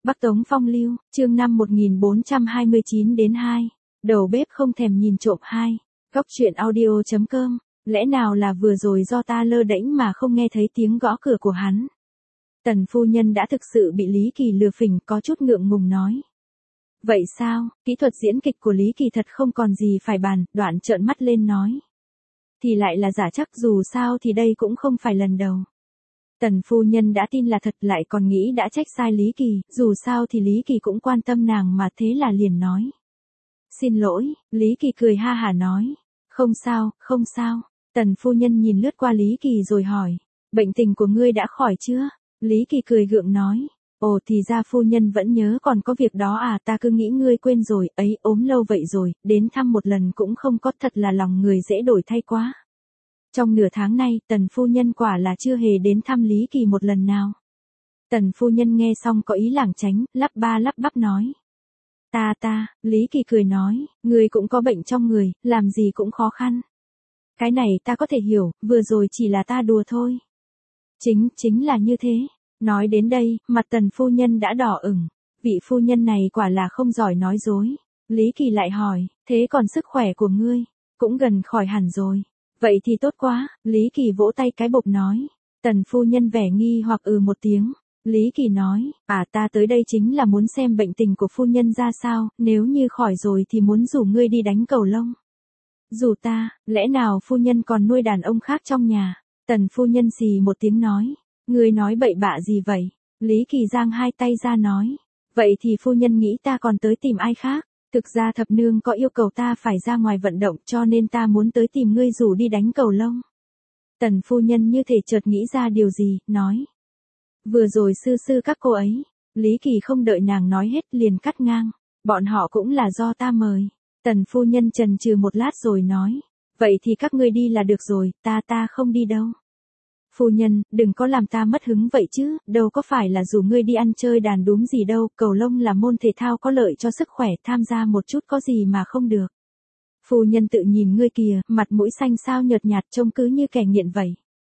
Bắc Tống Phong Lưu, chương 5 1429-2. Đầu bếp không thèm nhìn trộm 2. Góc truyện audio.com. Lẽ nào là vừa rồi do ta lơ đễnh mà không nghe thấy tiếng gõ cửa của hắn? Tần phu nhân đã thực sự bị Lý Kỳ lừa phỉnh, có chút ngượng ngùng nói. Vậy sao, kỹ thuật diễn kịch của Lý Kỳ thật không còn gì phải bàn, Đoạn trợn mắt lên nói. Thì lại là giả chắc, dù sao thì đây cũng không phải lần đầu. Tần phu nhân đã tin là thật, lại còn nghĩ đã trách sai Lý Kỳ, dù sao thì Lý Kỳ cũng quan tâm nàng mà, thế là liền nói. Xin lỗi, Lý Kỳ cười ha hả nói. Không sao, không sao. Tần phu nhân nhìn lướt qua Lý Kỳ rồi hỏi. Bệnh tình của ngươi đã khỏi chưa? Lý Kỳ cười gượng nói. Ồ, thì ra phu nhân vẫn nhớ còn có việc đó à, ta cứ nghĩ ngươi quên rồi, ấy ốm lâu vậy rồi, đến thăm một lần cũng không có, thật là lòng người dễ đổi thay quá. Trong nửa tháng nay, tần phu nhân quả là chưa hề đến thăm Lý Kỳ một lần nào. Tần phu nhân nghe xong có ý lảng tránh, lắp ba lắp bắp nói. Lý Kỳ cười nói, ngươi cũng có bệnh trong người, làm gì cũng khó khăn. Cái này ta có thể hiểu, vừa rồi chỉ là ta đùa thôi. Chính là như thế. Nói đến đây, mặt tần phu nhân đã đỏ ửng. Vị phu nhân này quả là không giỏi nói dối. Lý Kỳ lại hỏi, thế còn sức khỏe của ngươi? Cũng gần khỏi hẳn rồi. Vậy thì tốt quá, Lý Kỳ vỗ tay cái bộp nói. Tần phu nhân vẻ nghi hoặc một tiếng. Lý Kỳ nói, ta tới đây chính là muốn xem bệnh tình của phu nhân ra sao, nếu như khỏi rồi thì muốn rủ ngươi đi đánh cầu lông. Rủ ta, lẽ nào phu nhân còn nuôi đàn ông khác trong nhà? Tần phu nhân xì một tiếng nói. Ngươi nói bậy bạ gì vậy? Lý Kỳ giang hai tay ra nói. Vậy thì phu nhân nghĩ ta còn tới tìm ai khác? Thực ra thập nương có yêu cầu ta phải ra ngoài vận động, cho nên ta muốn tới tìm ngươi rủ đi đánh cầu lông. Tần phu nhân như thể chợt nghĩ ra điều gì, nói. Vừa rồi sư các cô ấy. Lý Kỳ không đợi nàng nói hết liền cắt ngang. Bọn họ cũng là do ta mời. Tần phu nhân chần chừ một lát rồi nói. Vậy thì các ngươi đi là được rồi, ta không đi đâu. Phu nhân, đừng có làm ta mất hứng vậy chứ, đâu có phải là rủ ngươi đi ăn chơi đàn đúm gì đâu, cầu lông là môn thể thao có lợi cho sức khỏe, tham gia một chút có gì mà không được. Phu nhân tự nhìn ngươi kìa, mặt mũi xanh xao nhợt nhạt, trông cứ như kẻ nghiện vậy.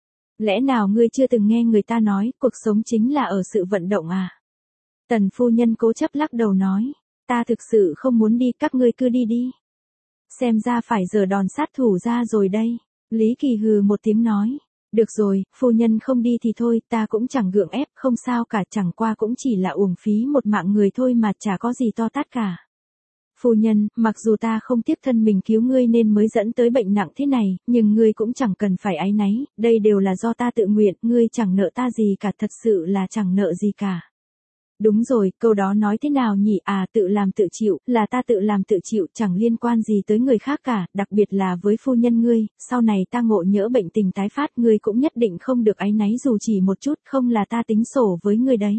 Lẽ nào ngươi chưa từng nghe người ta nói, cuộc sống chính là ở sự vận động à? Tần phu nhân cố chấp lắc đầu nói, ta thực sự không muốn đi, các ngươi cứ đi đi. Xem ra phải giở đòn sát thủ ra rồi đây. Lý Kỳ hừ một tiếng nói. Được rồi, phu nhân không đi thì thôi, ta cũng chẳng gượng ép, không sao cả, chẳng qua cũng chỉ là uổng phí một mạng người thôi mà, chả có gì to tát cả. Phu nhân, mặc dù ta không tiếc thân mình cứu ngươi nên mới dẫn tới bệnh nặng thế này, nhưng ngươi cũng chẳng cần phải áy náy, đây đều là do ta tự nguyện, ngươi chẳng nợ ta gì cả, thật sự là chẳng nợ gì cả. Đúng rồi, câu đó nói thế nào nhỉ? Tự làm tự chịu, là ta tự làm tự chịu, chẳng liên quan gì tới người khác cả, đặc biệt là với phu nhân ngươi, sau này ta ngộ nhỡ bệnh tình tái phát, ngươi cũng nhất định không được áy náy dù chỉ một chút, không là ta tính sổ với ngươi đấy.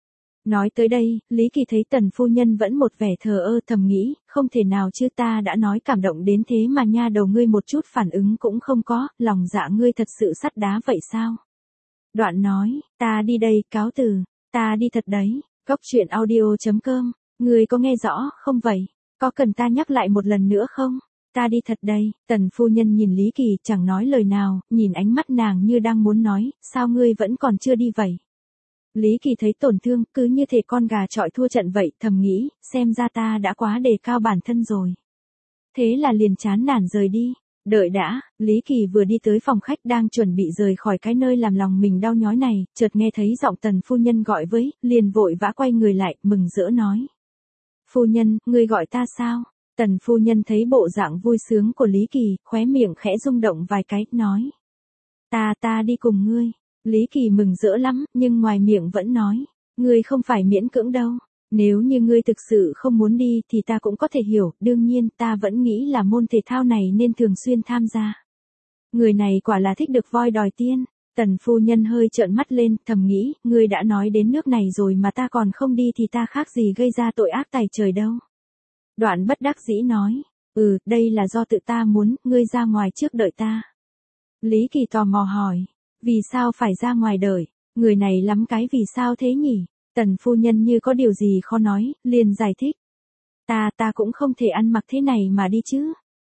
Nói tới đây, Lý Kỳ thấy tần phu nhân vẫn một vẻ thờ ơ, thầm nghĩ, không thể nào chứ, ta đã nói cảm động đến thế mà nha đầu ngươi một chút phản ứng cũng không có, lòng dạ ngươi thật sự sắt đá vậy sao? Đoạn nói, ta đi đây, cáo từ, ta đi thật đấy. Góc truyện audio.com, người có nghe rõ không vậy? Có cần ta nhắc lại một lần nữa không? Ta đi thật đây. Tần phu nhân nhìn Lý Kỳ chẳng nói lời nào, nhìn ánh mắt nàng như đang muốn nói, sao ngươi vẫn còn chưa đi vậy? Lý Kỳ thấy tổn thương, cứ như thể con gà chọi thua trận vậy, thầm nghĩ, xem ra ta đã quá đề cao bản thân rồi. Thế là liền chán nản rời đi. Đợi đã, Lý Kỳ vừa đi tới phòng khách đang chuẩn bị rời khỏi cái nơi làm lòng mình đau nhói này, chợt nghe thấy giọng tần phu nhân gọi với, liền vội vã quay người lại, mừng rỡ nói. Phu nhân, ngươi gọi ta sao? Tần phu nhân thấy bộ dạng vui sướng của Lý Kỳ, khóe miệng khẽ rung động vài cái, nói. Ta đi cùng ngươi. Lý Kỳ mừng rỡ lắm, nhưng ngoài miệng vẫn nói, ngươi không phải miễn cưỡng đâu. Nếu như ngươi thực sự không muốn đi thì ta cũng có thể hiểu, đương nhiên ta vẫn nghĩ là môn thể thao này nên thường xuyên tham gia. Người này quả là thích được voi đòi tiên. Tần phu nhân hơi trợn mắt lên, thầm nghĩ, ngươi đã nói đến nước này rồi mà ta còn không đi thì ta khác gì gây ra tội ác tày trời đâu. Đoạn bất đắc dĩ nói, đây là do tự ta muốn, ngươi ra ngoài trước đợi ta. Lý Kỳ tò mò hỏi, vì sao phải ra ngoài đợi, người này lắm cái vì sao thế nhỉ? Tần phu nhân như có điều gì khó nói, liền giải thích. Ta cũng không thể ăn mặc thế này mà đi chứ.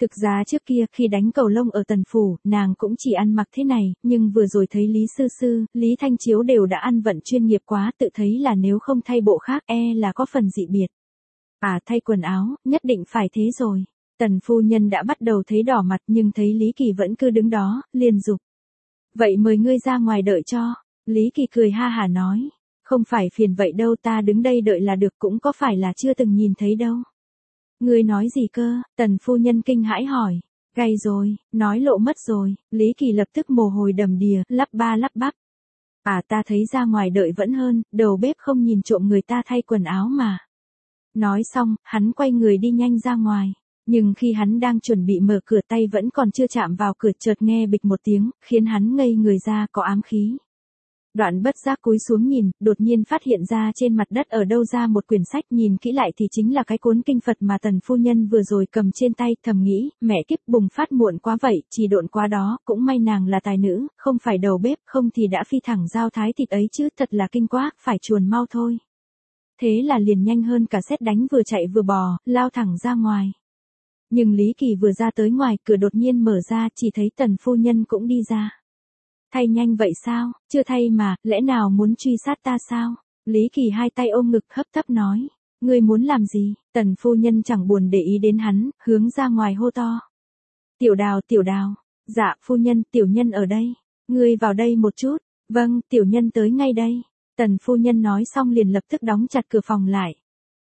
Thực ra trước kia khi đánh cầu lông ở Tần Phủ, nàng cũng chỉ ăn mặc thế này, nhưng vừa rồi thấy Lý Sư Sư, Lý Thanh Chiếu đều đã ăn vận chuyên nghiệp quá, tự thấy là nếu không thay bộ khác là có phần dị biệt. Thay quần áo, nhất định phải thế rồi. Tần phu nhân đã bắt đầu thấy đỏ mặt nhưng thấy Lý Kỳ vẫn cứ đứng đó, liền giục. Vậy mời ngươi ra ngoài đợi cho. Lý Kỳ cười ha hả nói. Không phải phiền vậy đâu, ta đứng đây đợi là được, cũng có phải là chưa từng nhìn thấy đâu. Ngươi nói gì cơ? Tần phu nhân kinh hãi hỏi. Gay rồi, nói lộ mất rồi. Lý Kỳ lập tức mồ hôi đầm đìa, lắp ba lắp bắp. Ta thấy ra ngoài đợi vẫn hơn, đầu bếp không nhìn trộm người ta thay quần áo mà. Nói xong, hắn quay người đi nhanh ra ngoài. Nhưng khi hắn đang chuẩn bị mở cửa, tay vẫn còn chưa chạm vào cửa, chợt nghe bịch một tiếng, khiến hắn ngây người ra, có ám khí. Đoạn bất giác cúi xuống nhìn, đột nhiên phát hiện ra trên mặt đất ở đâu ra một quyển sách, nhìn kỹ lại thì chính là cái cuốn kinh Phật mà Tần phu nhân vừa rồi cầm trên tay, thầm nghĩ, mẹ kiếp, bùng phát muộn quá vậy, chỉ độn quá đó, cũng may nàng là tài nữ, không phải đầu bếp, không thì đã phi thẳng dao thái thịt ấy chứ, thật là kinh quá, phải chuồn mau thôi. Thế là liền nhanh hơn cả sét đánh, vừa chạy vừa bò, lao thẳng ra ngoài. Nhưng Lý Kỳ vừa ra tới ngoài, cửa đột nhiên mở ra, chỉ thấy Tần phu nhân cũng đi ra. Thay nhanh vậy sao? Chưa thay mà, lẽ nào muốn truy sát ta sao? Lý Kỳ hai tay ôm ngực hấp tấp nói. Ngươi muốn làm gì? Tần phu nhân chẳng buồn để ý đến hắn, hướng ra ngoài hô to. Tiểu Đào, Tiểu Đào. Dạ, phu nhân, tiểu nhân ở đây. Ngươi vào đây một chút. Vâng, tiểu nhân tới ngay đây. Tần phu nhân nói xong liền lập tức đóng chặt cửa phòng lại.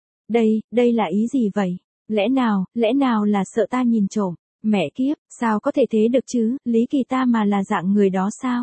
Đây là ý gì vậy? Lẽ nào là sợ ta nhìn trộm? Mẹ kiếp, sao có thể thế được chứ, Lý Kỳ ta mà là dạng người đó sao?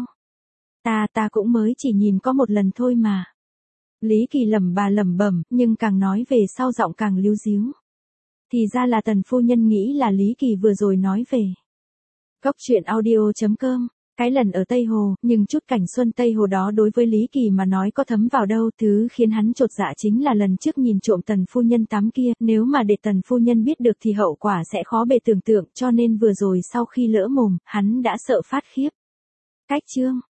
Ta cũng mới chỉ nhìn có một lần thôi mà. Lý Kỳ lẩm bẩm, nhưng càng nói về sau giọng càng líu díu. Thì ra là Tần phu nhân nghĩ là Lý Kỳ vừa rồi nói về. Cốc truyện audio.com. Cái lần ở Tây Hồ, nhưng chút cảnh xuân Tây Hồ đó đối với Lý Kỳ mà nói có thấm vào đâu, thứ khiến hắn chột dạ chính là lần trước nhìn trộm Tần phu nhân tắm kia, nếu mà để Tần phu nhân biết được thì hậu quả sẽ khó bề tưởng tượng, cho nên vừa rồi sau khi lỡ mồm, hắn đã sợ phát khiếp. Cách chương